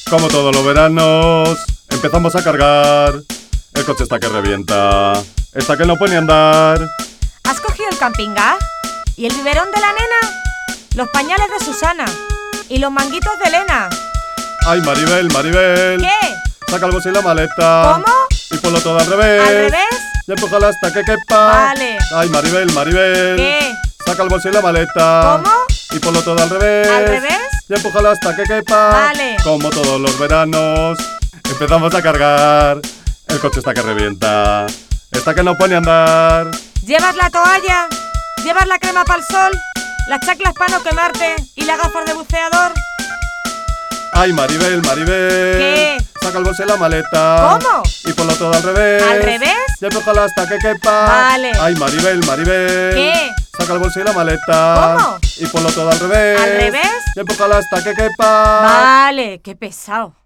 Como todos los veranos, empezamos a cargar. El coche está que revienta, está que no puede ni andar. ¿Has cogido el camping gas? ¿Y el biberón de la nena? Los pañales de Susana y los manguitos de Elena. Ay, Maribel, Maribel. ¿Qué? Saca el bolso y la maleta. ¿Cómo? Y ponlo todo al revés. ¿Al revés? Y empújala hasta que quepa. Vale. Ay, Maribel, Maribel. ¿Qué? Saca el bolso y la maleta. ¿Cómo? Y ponlo todo al revés. ¿Al revés? Y empújala hasta que quepa. Vale. Como todos los veranos, empezamos a cargar. El coche está que revienta, está que no puede ni andar. ¿Llevas la toalla? ¿Llevas la crema para el sol? ¿Las chaclas para no quemarte? ¿Y las gafas de buceador? Ay, Maribel, Maribel. ¿Qué? Saca el bolso y la maleta. ¿Cómo? Y ponlo todo al revés. ¿Al revés? Y empújala hasta que quepa. Vale. Ay, Maribel, Maribel. ¿Qué? Saca el bolso y la maleta. ¿Cómo? Y ponlo todo al revés. ¿Al revés? Y empújala hasta que quepa. Vale, qué pesado.